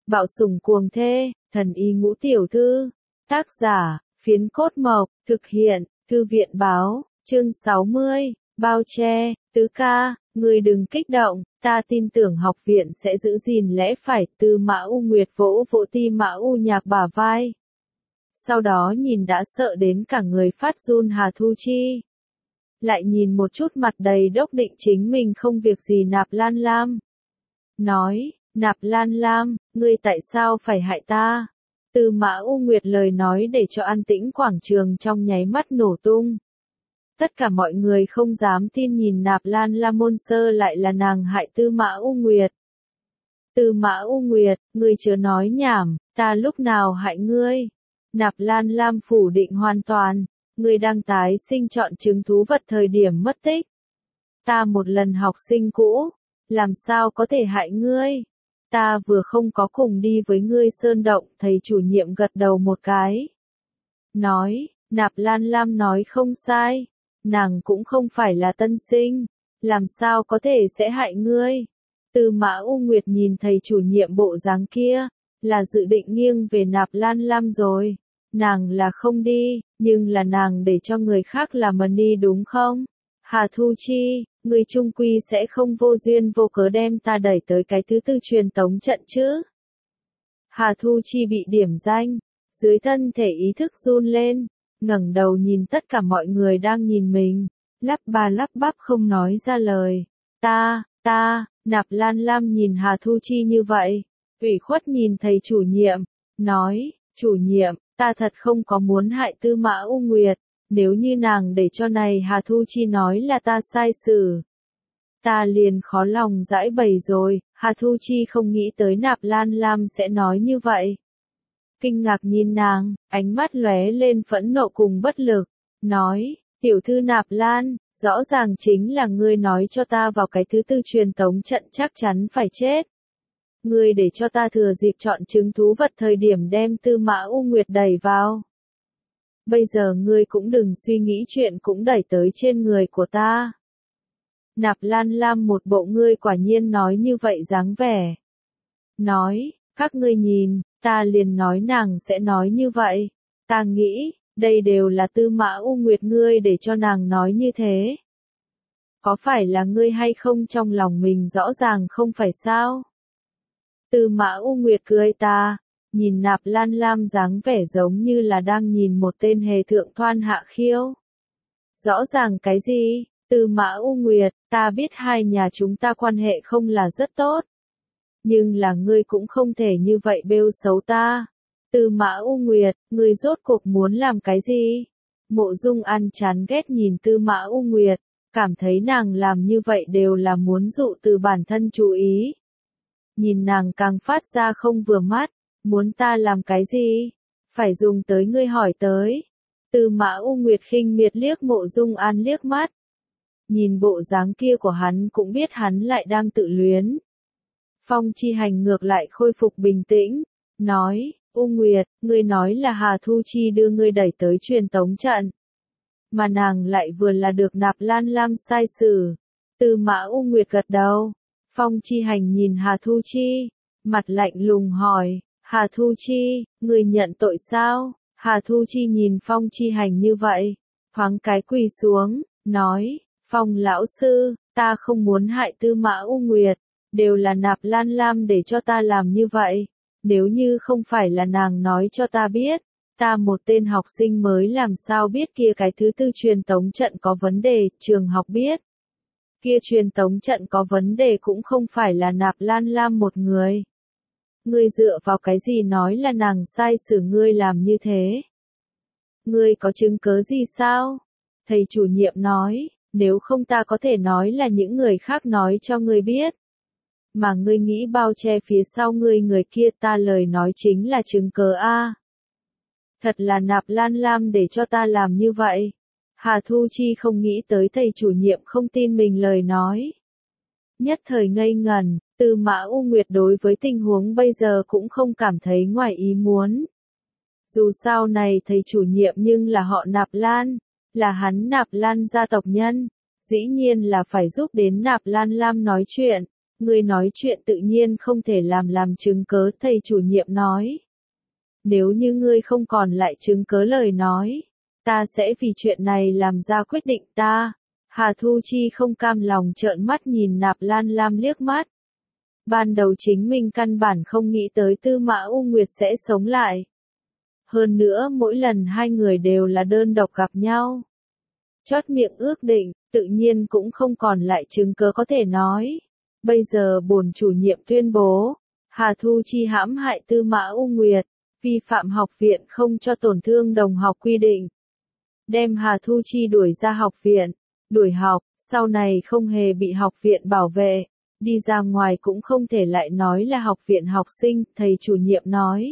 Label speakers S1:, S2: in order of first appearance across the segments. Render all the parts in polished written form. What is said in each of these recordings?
S1: Bạo sủng cuồng thê, thần y ngũ tiểu thư. Tác giả, Phiến Cốt Mộc, thực hiện, Thư viện báo, chương 60, bao che, tứ ca, ngươi đừng kích động, ta tin tưởng học viện sẽ giữ gìn lẽ phải. Tư Mã U Nguyệt vỗ vỗ Ti Mã U Nhạc bả vai. Sau đó nhìn đã sợ đến cả người phát run Hà Thu Chi. Lại nhìn một chút mặt đầy đốc định chính mình không việc gì Nạp Lan Lam. Nói, Nạp Lan Lam, ngươi tại sao phải hại ta? Tư Mã U Nguyệt lời nói để cho an tĩnh quảng trường trong nháy mắt nổ tung. Tất cả mọi người không dám tin nhìn Nạp Lan Lam môn sơ lại là nàng hại Tư Mã U Nguyệt. Tư Mã U Nguyệt, ngươi chớ nói nhảm, ta lúc nào hại ngươi? Nạp Lan Lam phủ định hoàn toàn, ngươi đang tái sinh chọn chứng thú vật thời điểm mất tích. Ta một lần học sinh cũ, làm sao có thể hại ngươi? Ta vừa không có cùng đi với ngươi sơn động, thầy chủ nhiệm gật đầu một cái. Nói, Nạp Lan Lam nói không sai, nàng cũng không phải là tân sinh, làm sao có thể sẽ hại ngươi? Tư Mã U Nguyệt nhìn thầy chủ nhiệm bộ dáng kia, là dự định nghiêng về Nạp Lan Lam rồi. Nàng là không đi, nhưng là nàng để cho người khác làm mần đi đúng không? Hà Thu Chi, người trung quy sẽ không vô duyên vô cớ đem ta đẩy tới cái thứ tư truyền tống trận chứ? Hà Thu Chi bị điểm danh, dưới thân thể ý thức run lên, ngẩng đầu nhìn tất cả mọi người đang nhìn mình, lắp ba lắp bắp không nói ra lời. Nạp Lan Lam nhìn Hà Thu Chi như vậy, ủy khuất nhìn thầy chủ nhiệm, nói, chủ nhiệm, ta thật không có muốn hại Tư Mã U Nguyệt, nếu như nàng để cho này Hà Thu Chi nói là ta sai xử. Ta liền khó lòng giải bày rồi. Hà Thu Chi không nghĩ tới Nạp Lan Lam sẽ nói như vậy. Kinh ngạc nhìn nàng, ánh mắt lóe lên phẫn nộ cùng bất lực, nói, tiểu thư Nạp Lan, rõ ràng chính là ngươi nói cho ta vào cái thứ tư truyền tống trận chắc chắn phải chết. Ngươi để cho ta thừa dịp chọn chứng thú vật thời điểm đem Tư Mã U Nguyệt đẩy vào. Bây giờ ngươi cũng đừng suy nghĩ chuyện cũng đẩy tới trên người của ta. Nạp Lan Lam một bộ ngươi quả nhiên nói như vậy dáng vẻ. Nói, các ngươi nhìn, ta liền nói nàng sẽ nói như vậy. Ta nghĩ, đây đều là Tư Mã U Nguyệt ngươi để cho nàng nói như thế. Có phải là ngươi hay không trong lòng mình rõ ràng không phải sao? Tư Mã U Nguyệt cười ta, nhìn Nạp Lan Lam dáng vẻ giống như là đang nhìn một tên hề thượng thoan hạ khiêu. Rõ ràng cái gì? Tư Mã U Nguyệt, ta biết hai nhà chúng ta quan hệ không là rất tốt. Nhưng là ngươi cũng không thể như vậy bêu xấu ta. Tư Mã U Nguyệt, ngươi rốt cuộc muốn làm cái gì? Mộ Dung An chán ghét nhìn Tư Mã U Nguyệt, cảm thấy nàng làm như vậy đều là muốn dụ từ bản thân chú ý. Nhìn nàng càng phát ra không vừa mắt, muốn ta làm cái gì? Phải dùng tới ngươi hỏi tới. Tư Mã U Nguyệt khinh miệt liếc Mộ Dung An liếc mắt. Nhìn bộ dáng kia của hắn cũng biết hắn lại đang tự luyến. Phong Chi Hành ngược lại khôi phục bình tĩnh, nói, U Nguyệt, ngươi nói là Hà Thu Chi đưa ngươi đẩy tới truyền tống trận. Mà nàng lại vừa là được Nạp Lan Lam sai xử. Tư Mã U Nguyệt gật đầu. Phong Chi Hành nhìn Hà Thu Chi, mặt lạnh lùng hỏi, Hà Thu Chi, ngươi nhận tội sao? Hà Thu Chi nhìn Phong Chi Hành như vậy, thoáng cái quỳ xuống, nói, Phong lão sư, ta không muốn hại Tư Mã U Nguyệt, đều là Nạp Lan Lam để cho ta làm như vậy. Nếu như không phải là nàng nói cho ta biết, ta một tên học sinh mới làm sao biết kia cái thứ tư truyền tống trận có vấn đề, trường học biết. Kia truyền tống trận có vấn đề cũng không phải là Nạp Lan Lam một người. Ngươi dựa vào cái gì nói là nàng sai xử ngươi làm như thế? Ngươi có chứng cớ gì sao? Thầy chủ nhiệm nói, nếu không ta có thể nói là những người khác nói cho ngươi biết. Mà ngươi nghĩ bao che phía sau ngươi người kia ta lời nói chính là chứng cớ a. Thật là Nạp Lan Lam để cho ta làm như vậy. Hà Thu Chi không nghĩ tới thầy chủ nhiệm không tin mình lời nói. Nhất thời ngây ngẩn, Tư Mã U Nguyệt đối với tình huống bây giờ cũng không cảm thấy ngoài ý muốn. Dù sao này thầy chủ nhiệm nhưng là họ Nạp Lan, là hắn Nạp Lan gia tộc nhân, dĩ nhiên là phải giúp đến Nạp Lan Lam nói chuyện. Ngươi nói chuyện tự nhiên không thể làm chứng cớ, thầy chủ nhiệm nói. Nếu như ngươi không còn lại chứng cớ lời nói, ta sẽ vì chuyện này làm ra quyết định ta. Hà Thu Chi không cam lòng trợn mắt nhìn Nạp Lan Lam liếc mắt. Ban đầu chính mình căn bản không nghĩ tới Tư Mã U Nguyệt sẽ sống lại. Hơn nữa mỗi lần hai người đều là đơn độc gặp nhau. Chót miệng ước định, tự nhiên cũng không còn lại chứng cớ có thể nói. Bây giờ bổn chủ nhiệm tuyên bố, Hà Thu Chi hãm hại Tư Mã U Nguyệt, vi phạm học viện không cho tổn thương đồng học quy định. Đem Hà Thu Chi đuổi ra học viện, đuổi học, sau này không hề bị học viện bảo vệ, đi ra ngoài cũng không thể lại nói là học viện học sinh, thầy chủ nhiệm nói.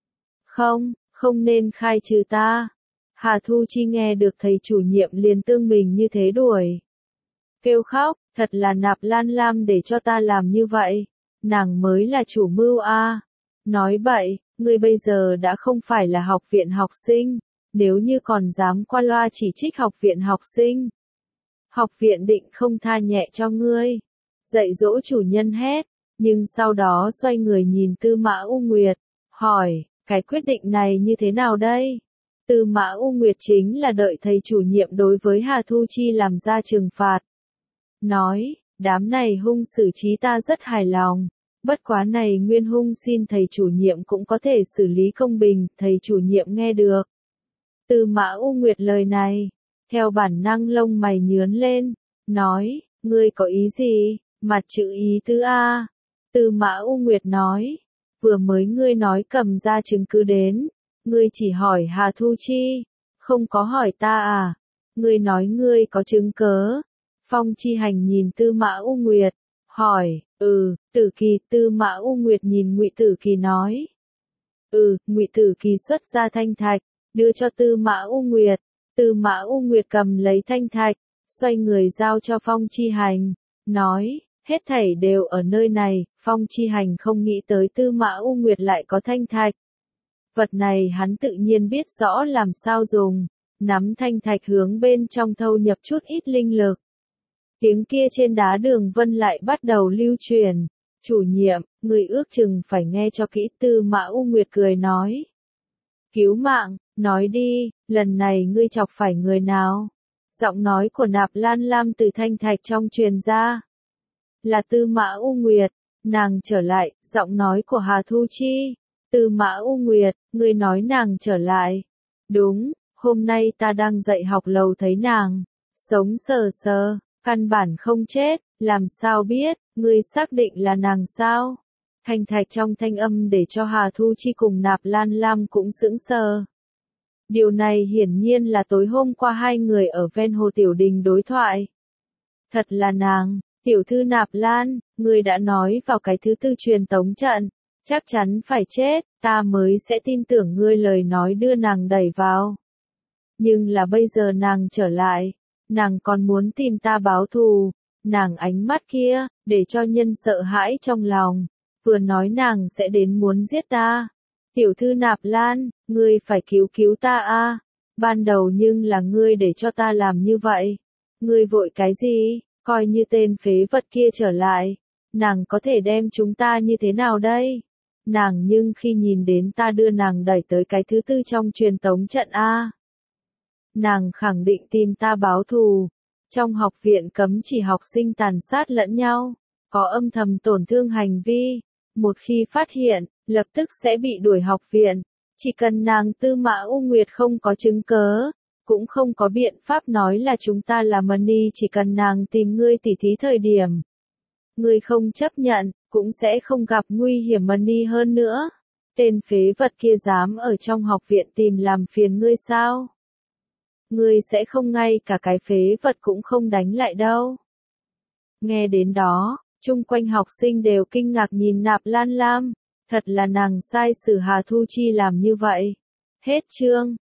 S1: Không nên khai trừ ta. Hà Thu Chi nghe được thầy chủ nhiệm liền tương mình như thế đuổi. Kêu khóc, thật là Nạp Lan Lam để cho ta làm như vậy, nàng mới là chủ mưu a. Nói bậy, ngươi bây giờ đã không phải là học viện học sinh, nếu như còn dám qua loa chỉ trích học viện học sinh. Học viện định không tha nhẹ cho ngươi. Dạy dỗ chủ nhân hét, nhưng sau đó xoay người nhìn Tư Mã U Nguyệt, hỏi, cái quyết định này như thế nào đây? Tư Mã U Nguyệt chính là đợi thầy chủ nhiệm đối với Hà Thu Chi làm ra trừng phạt. Nói, đám này hung xử trí ta rất hài lòng, bất quá này nguyên hung xin thầy chủ nhiệm cũng có thể xử lý công bình, thầy chủ nhiệm nghe được. Tư Mã U Nguyệt lời này, theo bản năng lông mày nhướn lên, nói, ngươi có ý gì, mặt chữ ý tứ a. Tư Mã U Nguyệt nói, vừa mới ngươi nói cầm ra chứng cứ đến, ngươi chỉ hỏi Hà Thu Chi, không có hỏi ta à, ngươi nói ngươi có chứng cớ. Phong Chi Hành nhìn Tư Mã U Nguyệt, hỏi, Tử Kỳ. Tư Mã U Nguyệt nhìn Ngụy Tử Kỳ nói. Ngụy Tử Kỳ xuất ra thanh thạch, đưa cho Tư Mã U Nguyệt. Tư Mã U Nguyệt cầm lấy thanh thạch, xoay người giao cho Phong Chi Hành, nói, hết thảy đều ở nơi này. Phong Chi Hành không nghĩ tới Tư Mã U Nguyệt lại có thanh thạch. Vật này hắn tự nhiên biết rõ làm sao dùng, nắm thanh thạch hướng bên trong thâu nhập chút ít linh lực. Tiếng kia trên đá đường vân lại bắt đầu lưu truyền. Chủ nhiệm, người ước chừng phải nghe cho kỹ. Tư Mã U Nguyệt cười nói. Cứu mạng, nói đi, lần này ngươi chọc phải người nào? Giọng nói của Nạp Lan Lam từ thanh thạch trong truyền ra. Là Tư Mã U Nguyệt, nàng trở lại. Giọng nói của Hà Thu Chi. Tư Mã U Nguyệt, ngươi nói nàng trở lại. Đúng, hôm nay ta đang dạy học lầu thấy nàng. Sống sờ sờ, căn bản không chết, làm sao biết, ngươi xác định là nàng sao? Thanh thạch trong thanh âm để cho Hà Thu Chi cùng Nạp Lan Lam cũng sững sờ. Điều này hiển nhiên là tối hôm qua hai người ở ven hồ Tiểu Đình đối thoại. Thật là nàng, tiểu thư Nạp Lan, ngươi đã nói vào cái thứ tư truyền tống trận, chắc chắn phải chết, ta mới sẽ tin tưởng ngươi lời nói đưa nàng đẩy vào. Nhưng là bây giờ nàng trở lại, nàng còn muốn tìm ta báo thù, nàng ánh mắt kia, để cho nhân sợ hãi trong lòng, vừa nói nàng sẽ đến muốn giết ta. Tiểu thư Nạp Lan, ngươi phải cứu cứu ta a. Ban đầu nhưng là ngươi để cho ta làm như vậy. Ngươi vội cái gì, coi như tên phế vật kia trở lại, nàng có thể đem chúng ta như thế nào đây? Nàng nhưng khi nhìn đến ta đưa nàng đẩy tới cái thứ tư trong truyền tống trận a. Nàng khẳng định tìm ta báo thù. Trong học viện cấm chỉ học sinh tàn sát lẫn nhau, có âm thầm tổn thương hành vi. Một khi phát hiện, lập tức sẽ bị đuổi học viện. Chỉ cần nàng Tư Mã U Nguyệt không có chứng cớ, cũng không có biện pháp nói là chúng ta là money. Chỉ cần nàng tìm ngươi tỉ thí thời điểm, ngươi không chấp nhận, cũng sẽ không gặp nguy hiểm money hơn nữa. Tên phế vật kia dám ở trong học viện tìm làm phiền ngươi sao? Ngươi sẽ không ngay cả cái phế vật cũng không đánh lại đâu. Nghe đến đó, chung quanh học sinh đều kinh ngạc nhìn Nạp Lan Lam, thật là nàng sai xử Hà Thu Chi làm như vậy. Hết chương.